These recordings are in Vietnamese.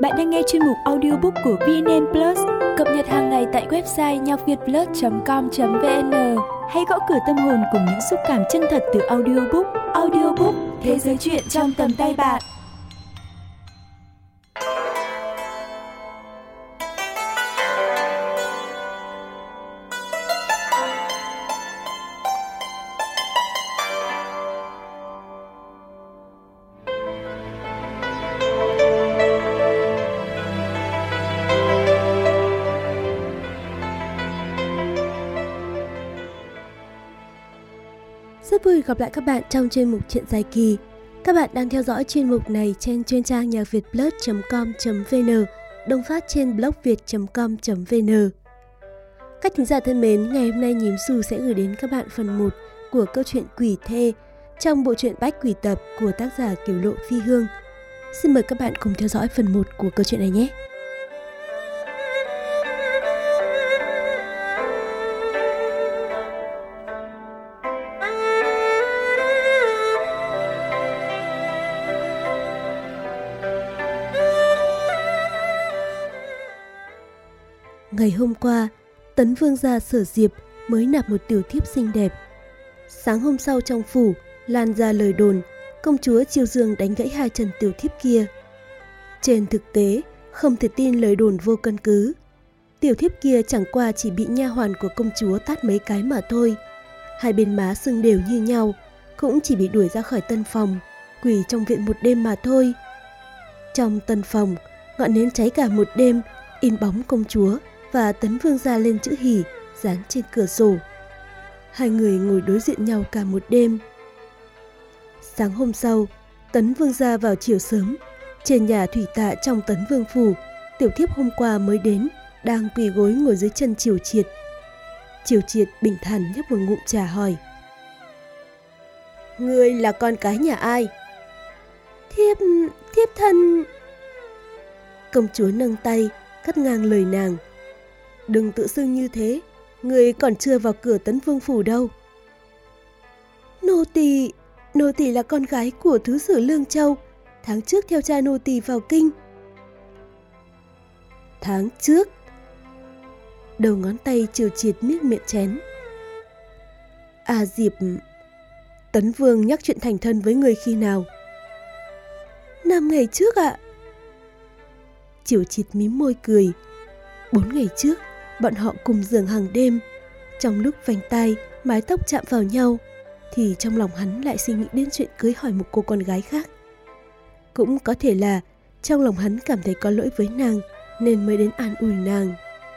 Bạn đang nghe chuyên mục audiobook của VNN Plus, cập nhật hàng ngày tại website nhacvietplus.com.vn. Hãy gõ cửa tâm hồn cùng những xúc cảm chân thật từ audiobook. Audiobook, thế giới truyện trong tầm tay bạn. Rất vui gặp lại các bạn trong chuyên mục Chuyện dài kỳ. Các bạn đang theo dõi chuyên mục này trên chuyên trang nhacvietplus.com.vn, đồng phát trên blogviet.com.vn. Các thính giả thân mến, ngày hôm nay Nhím Xù sẽ gửi đến các bạn phần 1 của câu chuyện Quỷ Thê trong bộ truyện Bách Quỷ Tập của tác giả Kiều Lộ Phi Hương. Xin mời các bạn cùng theo dõi phần 1 của câu chuyện này nhé. Ngày hôm qua, Tấn Vương gia Sở Diệp mới nạp một tiểu thiếp xinh đẹp. Sáng hôm sau trong phủ, lan ra lời đồn công chúa Chiêu Dương đánh gãy hai chân tiểu thiếp kia. Trên thực tế, không thể tin lời đồn vô căn cứ. Tiểu thiếp kia chẳng qua chỉ bị nha hoàn của công chúa tát mấy cái mà thôi. Hai bên má sưng đều như nhau, cũng chỉ bị đuổi ra khỏi tân phòng, quỳ trong viện một đêm mà thôi. Trong tân phòng, ngọn nến cháy cả một đêm, in bóng công chúa và Tấn Vương gia lên chữ hỉ dán trên cửa sổ. Hai người ngồi đối diện nhau cả một đêm. Sáng hôm sau, Tấn Vương gia vào chiều sớm. Trên nhà thủy tạ trong Tấn Vương phủ, tiểu thiếp hôm qua mới đến đang quỳ gối ngồi dưới chân Triều Triệt. Triều Triệt bình thản nhấp một ngụm trà hỏi: "Ngươi là con cái nhà ai?" Thiếp thân." Công chúa nâng tay cắt ngang lời nàng: "Đừng tự xưng như thế, người còn chưa vào cửa Tấn Vương phủ đâu." Nô tỳ là con gái của thứ sử Lương Châu, tháng trước theo cha nô tỳ vào kinh." "Tháng trước?" Đầu ngón tay Triều Triệt miết miệng chén. Diệp, Tấn Vương nhắc chuyện thành thân với người khi nào?" "5 ngày trước ạ." Triều Triệt mím môi cười. 4 ngày trước, bọn họ cùng giường hàng đêm. Trong lúc vành tai, mái tóc chạm vào nhau, thì trong lòng hắn lại suy nghĩ đến chuyện cưới hỏi một cô con gái khác. Cũng có thể là trong lòng hắn cảm thấy có lỗi với nàng, nên mới đến an ủi nàng.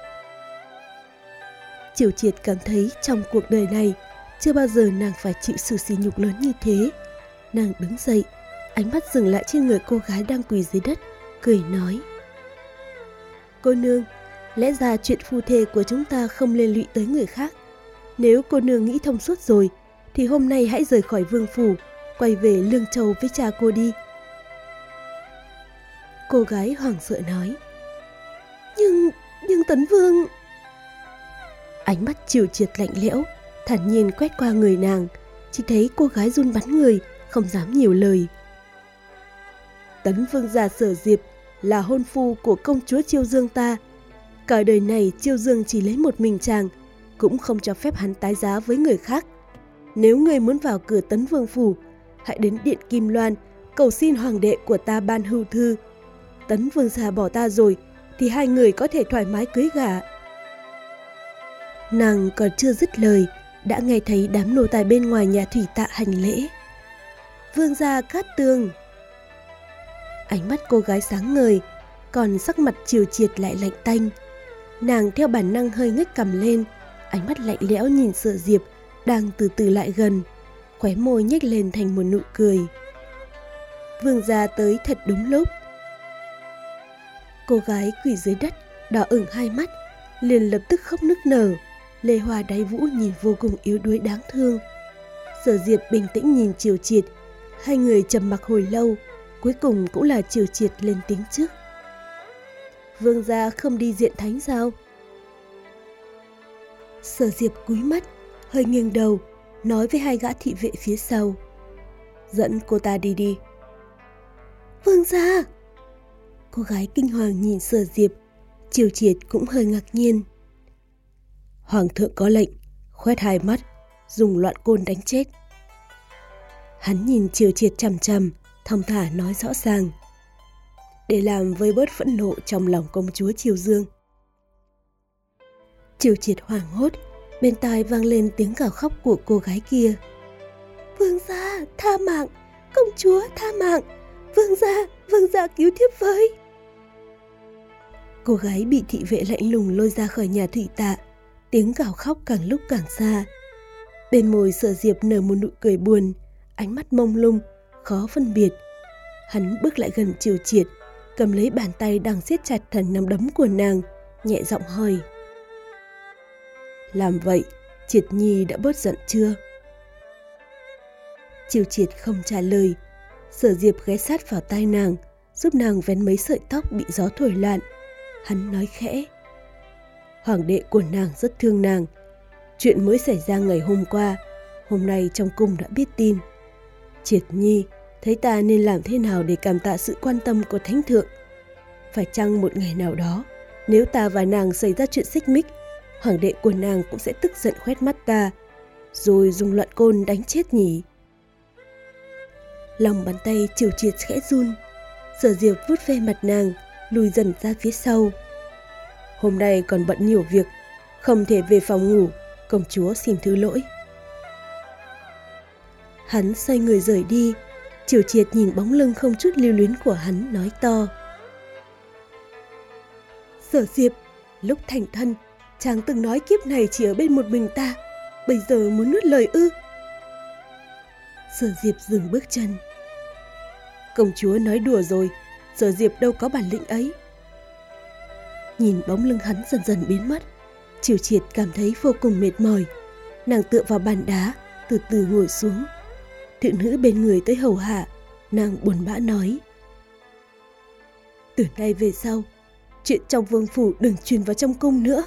Triều Triệt cảm thấy trong cuộc đời này, chưa bao giờ nàng phải chịu sự sỉ nhục lớn như thế. Nàng đứng dậy, ánh mắt dừng lại trên người cô gái đang quỳ dưới đất, cười nói: "Cô nương, lẽ ra chuyện phu thê của chúng ta không liên lụy tới người khác. Nếu cô nương nghĩ thông suốt rồi, thì hôm nay hãy rời khỏi vương phủ, quay về Lương Châu với cha cô đi." Cô gái hoảng sợ nói: Nhưng Tấn Vương..." Ánh mắt Triều Triệt lạnh lẽo, thản nhiên quét qua người nàng, chỉ thấy cô gái run bắn người, không dám nhiều lời. "Tấn Vương gia Sở Diệp là hôn phu của công chúa Chiêu Dương ta. Cả đời này Chiêu Dương chỉ lấy một mình chàng, cũng không cho phép hắn tái giá với người khác. Nếu ngươi muốn vào cửa Tấn Vương phủ, hãy đến điện Kim Loan cầu xin hoàng đệ của ta ban hưu thư. Tấn Vương gia bỏ ta rồi, thì hai người có thể thoải mái cưới gả." Nàng còn chưa dứt lời, đã nghe thấy đám nô tài bên ngoài nhà thủy tạ hành lễ. "Vương gia Cát Tường." Ánh mắt cô gái sáng ngời, còn sắc mặt Triều Triệt lại lạnh tanh. Nàng theo bản năng hơi ngước cằm lên, ánh mắt lạnh lẽo nhìn Sở Diệp đang từ từ lại gần, khóe môi nhếch lên thành một nụ cười. "Vương gia tới thật đúng lúc." Cô gái quỳ dưới đất, đỏ ửng hai mắt, liền lập tức khóc nức nở. Lê Hoa Đáy Vũ nhìn vô cùng yếu đuối đáng thương. Sở Diệp bình tĩnh nhìn Triều Triệt, hai người trầm mặc hồi lâu, cuối cùng cũng là Triều Triệt lên tiếng trước: "Vương gia không đi diện thánh sao?" Sở Diệp cúi mắt, hơi nghiêng đầu, nói với hai gã thị vệ phía sau: "Dẫn cô ta đi đi." "Vương gia!" Cô gái kinh hoàng nhìn Sở Diệp, Triều Triệt cũng hơi ngạc nhiên. Hoàng thượng có lệnh, khoét 2 mắt, dùng loạn côn đánh chết. Hắn nhìn Triều Triệt chằm chằm, thong thả nói rõ ràng, để làm vơi bớt phẫn nộ trong lòng công chúa Triều Dương. Triều Triệt hoảng hốt, bên tai vang lên tiếng gào khóc của cô gái kia. Vương gia, tha mạng, công chúa tha mạng, vương gia cứu thiếp với. Cô gái bị thị vệ lạnh lùng lôi ra khỏi nhà thủy tạ, tiếng gào khóc càng lúc càng xa. Bên môi Sở Diệp nở một nụ cười buồn, ánh mắt mông lung, khó phân biệt. Hắn bước lại gần Triều Triệt, cầm lấy bàn tay đang siết chặt thành nắm đấm của nàng, nhẹ giọng hỏi. Làm vậy, Triệt Nhi đã bớt giận chưa? Triều Triệt không trả lời. Sở Diệp ghé sát vào tai nàng, giúp nàng vén mấy sợi tóc bị gió thổi loạn. Hắn nói khẽ. Hoàng đệ của nàng rất thương nàng. Chuyện mới xảy ra ngày hôm qua, hôm nay trong cung đã biết tin. Triệt Nhi, thấy ta nên làm thế nào để cảm tạ sự quan tâm của Thánh Thượng? Phải chăng một ngày nào đó, nếu ta và nàng xảy ra chuyện xích mích, hoàng đệ của nàng cũng sẽ tức giận khoét mắt ta, rồi dùng loạn côn đánh chết nhỉ? Lòng bàn tay Triều Triệt khẽ run. Sở Diệp vuốt ve mặt nàng, lùi dần ra phía sau. Hôm nay còn bận nhiều việc, không thể về phòng ngủ, công chúa xin thứ lỗi. Hắn xoay người rời đi. Triều Triệt nhìn bóng lưng không chút lưu luyến của hắn, nói to. Sở Diệp, lúc thành thân, chàng từng nói kiếp này chỉ ở bên một mình ta, bây giờ muốn nuốt lời ư? Sở Diệp dừng bước chân. Công chúa nói đùa rồi, Sở Diệp đâu có bản lĩnh ấy. Nhìn bóng lưng hắn dần dần biến mất, Triều Triệt cảm thấy vô cùng mệt mỏi. Nàng tựa vào bàn đá, từ từ ngồi xuống. Thị nữ bên người tới hầu hạ, nàng buồn bã nói. Từ nay về sau, chuyện trong vương phủ đừng truyền vào trong cung nữa.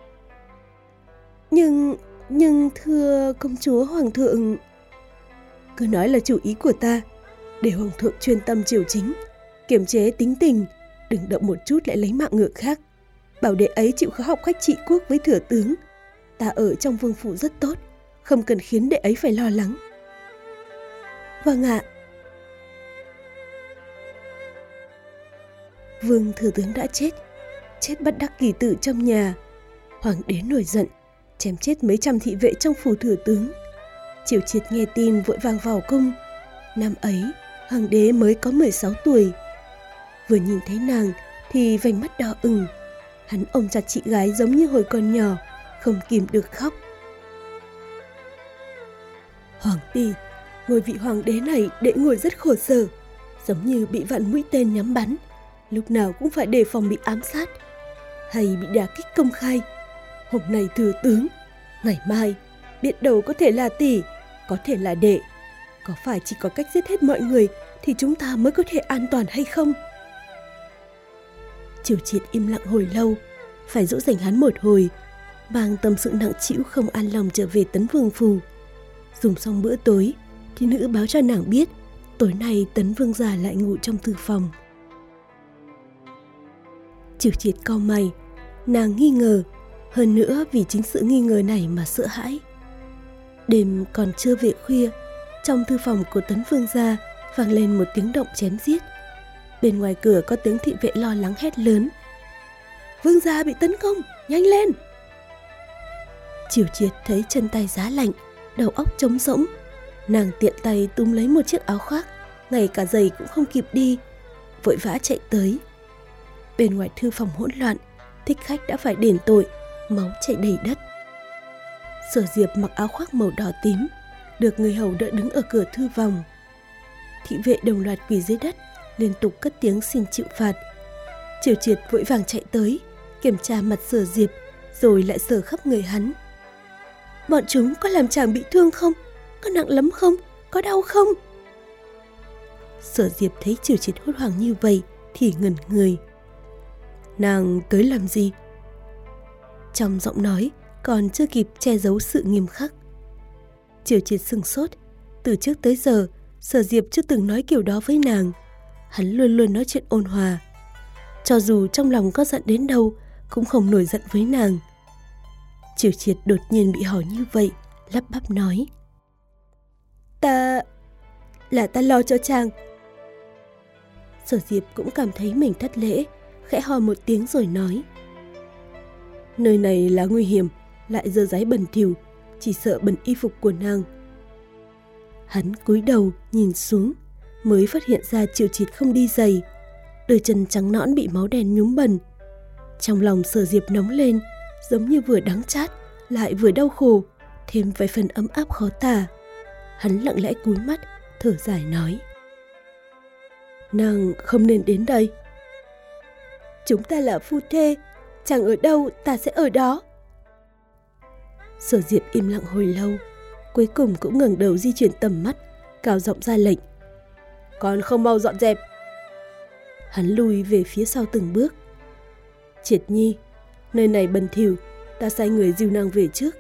Nhưng thưa công chúa hoàng thượng... Cứ nói là chủ ý của ta, để hoàng thượng chuyên tâm triều chính, kiềm chế tính tình, đừng động một chút lại lấy mạng ngựa khác. Bảo đệ ấy chịu khó học cách trị quốc với thừa tướng. Ta ở trong vương phủ rất tốt, không cần khiến đệ ấy phải lo lắng. Vâng ạ. Vương thừa tướng đã chết bất đắc kỳ tử trong nhà. Hoàng đế nổi giận, chém chết mấy trăm thị vệ trong phủ thừa tướng. Triều Triệt nghe tin vội vàng vào cung. Năm ấy, hoàng đế mới có 16 tuổi. Vừa nhìn thấy nàng thì vành mắt đỏ ửng. Hắn ôm chặt chị gái giống như hồi còn nhỏ, không kìm được khóc. Hoàng tỷ, ngôi vị hoàng đế này đệ ngồi rất khổ sở, giống như bị vạn mũi tên nhắm bắn, lúc nào cũng phải đề phòng bị ám sát, hay bị đả kích công khai. Hôm nay thừa tướng, ngày mai biết đâu có thể là tỷ, có thể là đệ. Có phải chỉ có cách giết hết mọi người thì chúng ta mới có thể an toàn hay không? Triều Triệt im lặng hồi lâu, phải dỗ dành hắn một hồi, mang tâm sự nặng trĩu không an lòng trở về Tấn Vương phủ. Dùng xong bữa tối, thì nữ báo cho nàng biết tối nay Tấn Vương gia lại ngủ trong thư phòng. Triều Triệt cau mày, nàng nghi ngờ, hơn nữa vì chính sự nghi ngờ này mà sợ hãi. Đêm còn chưa về khuya, trong thư phòng của Tấn Vương gia vang lên một tiếng động chém giết. Bên ngoài cửa có tiếng thị vệ lo lắng hét lớn. Vương gia bị tấn công, nhanh lên! Triều Triệt thấy chân tay giá lạnh, đầu óc trống rỗng. Nàng tiện tay túm lấy một chiếc áo khoác, ngay cả giày cũng không kịp đi, vội vã chạy tới. Bên ngoài thư phòng hỗn loạn, thích khách đã phải đền tội, máu chảy đầy đất. Sở Diệp mặc áo khoác màu đỏ tím, được người hầu đỡ đứng ở cửa thư phòng. Thị vệ đồng loạt quỳ dưới đất, liên tục cất tiếng xin chịu phạt. Triều Triệt vội vàng chạy tới, kiểm tra mặt Sở Diệp, rồi lại sờ khắp người hắn. Bọn chúng có làm chàng bị thương không? Có nặng lắm không? Có đau không? Sở Diệp thấy Triều Triệt hốt hoảng như vậy thì ngẩn người. Nàng tới làm gì? Trong giọng nói còn chưa kịp che giấu sự nghiêm khắc. Triều Triệt sửng sốt. Từ trước tới giờ, Sở Diệp chưa từng nói kiểu đó với nàng. Hắn luôn luôn nói chuyện ôn hòa. cho dù trong lòng có giận đến đâu cũng không nổi giận với nàng. Triều Triệt đột nhiên bị hỏi như vậy, lắp bắp nói: Ta lo cho chàng. Sở Diệp cũng cảm thấy mình thất lễ, khẽ ho một tiếng rồi nói: Nơi này là nguy hiểm, lại dơ dáy bẩn thỉu, chỉ sợ bẩn y phục của nàng. Hắn cúi đầu nhìn xuống, mới phát hiện ra Triều Triệt không đi giày, đôi chân trắng nõn bị máu đen nhúm bẩn. Trong lòng Sở Diệp nóng lên, giống như vừa đắng chát lại vừa đau khổ, thêm vài phần ấm áp khó tả. Hắn lặng lẽ cúi mắt, thở dài nói: Nàng không nên đến đây. Chúng ta là phu thê, chàng ở đâu ta sẽ ở đó. Sở Diệp im lặng hồi lâu, cuối cùng cũng ngẩng đầu di chuyển tầm mắt, cao giọng ra lệnh: Còn không mau dọn dẹp. Hắn lùi về phía sau từng bước. Triệt Nhi, nơi này bẩn thỉu, ta sai người dìu nàng về trước.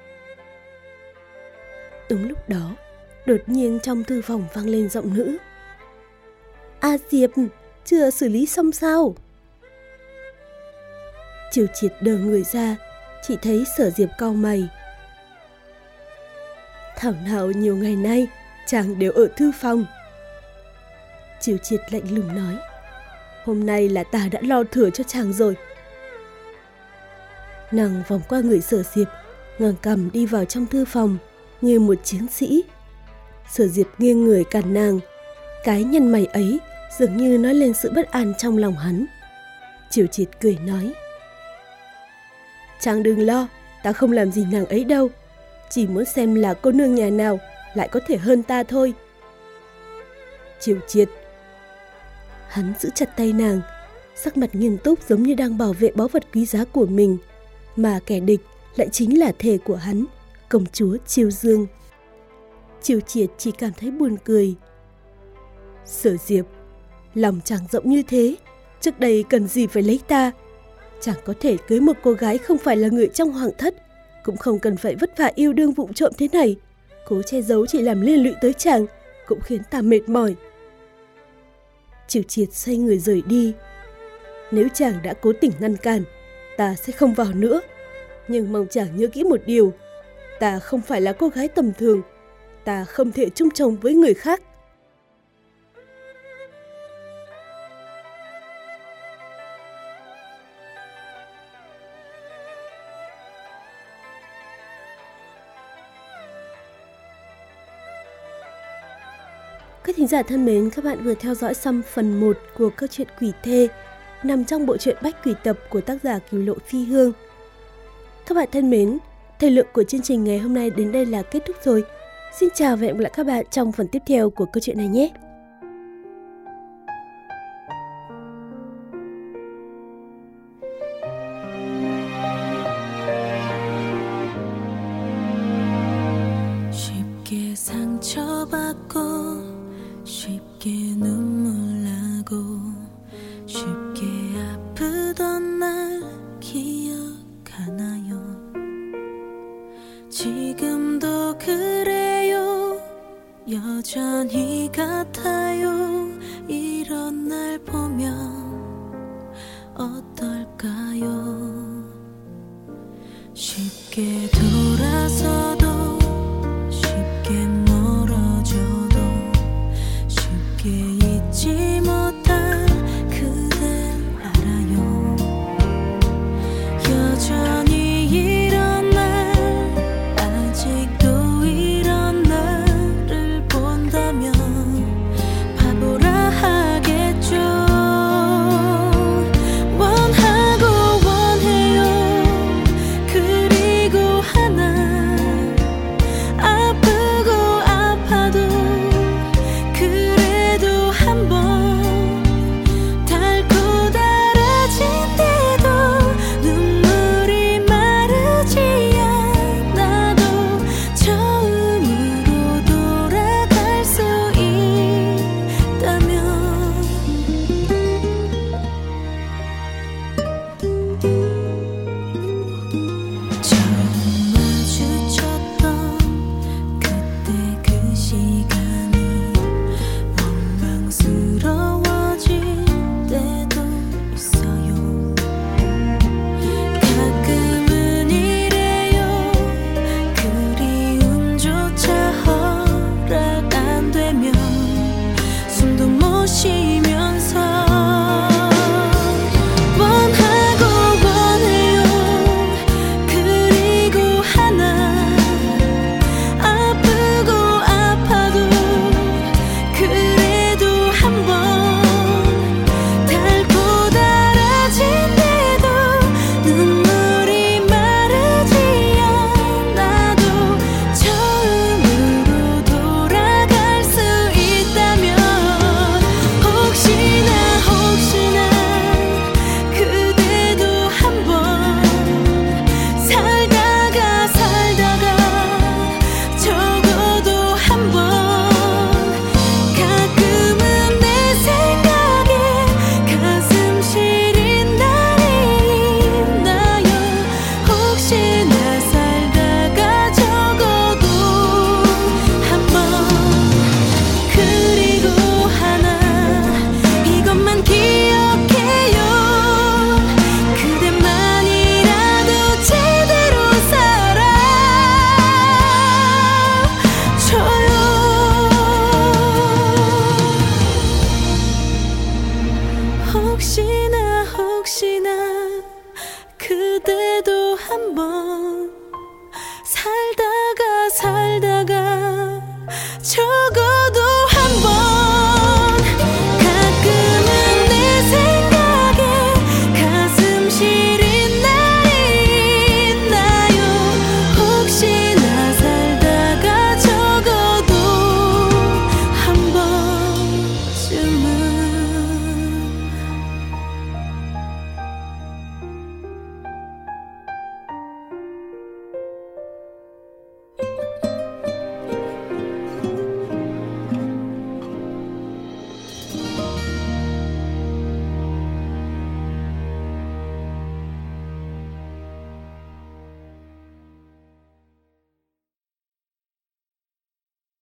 Đúng lúc đó, đột nhiên trong thư phòng vang lên giọng nữ: A Diệp, chưa xử lý xong sao? Triều Triệt đờ người ra, chỉ thấy Sở Diệp cau mày. Thảo nào nhiều ngày nay chàng đều ở thư phòng. Triều Triệt lạnh lùng nói: Hôm nay là ta đã lo thừa cho chàng rồi. Nàng vòng qua người Sở Diệp, ngẩng cằm đi vào trong thư phòng như một chiến sĩ. Sở Diệp nghiêng người cản nàng, cái nhăn mày ấy dường như nói lên sự bất an trong lòng hắn. Triều Triệt cười nói: Chàng đừng lo, ta không làm gì nàng ấy đâu, chỉ muốn xem là cô nương nhà nào lại có thể hơn ta thôi. Triều Triệt. Hắn giữ chặt tay nàng, sắc mặt nghiêm túc giống như đang bảo vệ báu vật quý giá của mình, mà kẻ địch lại chính là thề của hắn, công chúa Chiêu Dương. Triều Triệt chỉ cảm thấy buồn cười. Sở Diệp, lòng chàng rộng như thế, trước đây cần gì phải lấy ta? Chàng có thể cưới một cô gái không phải là người trong hoàng thất, cũng không cần phải vất vả yêu đương vụng trộm thế này. Cố che giấu chỉ làm liên lụy tới chàng, cũng khiến ta mệt mỏi. Triều Triệt xoay người rời đi. Nếu chàng đã cố tình ngăn cản, ta sẽ không vào nữa. Nhưng mong chàng nhớ kỹ một điều, ta không phải là cô gái tầm thường, ta không thể chung chồng với người khác. Các thính giả thân mến, các bạn vừa theo dõi xong phần 1 của câu chuyện Quỷ Thê nằm trong bộ truyện Bách Quỷ Tập của tác giả Cửu Lộ Phi Hương. Các bạn thân mến, thời lượng của chương trình ngày hôm nay đến đây là kết thúc rồi. Xin chào và hẹn gặp lại các bạn trong phần tiếp theo của câu chuyện này nhé. 쉽게 상처받고 쉽게 눈물 나고 쉽게 아프던 날 기억하나요? 지금도 그래요. 여전히 같아요. 이런 날 보면 어떨까요? 쉽게 돌아서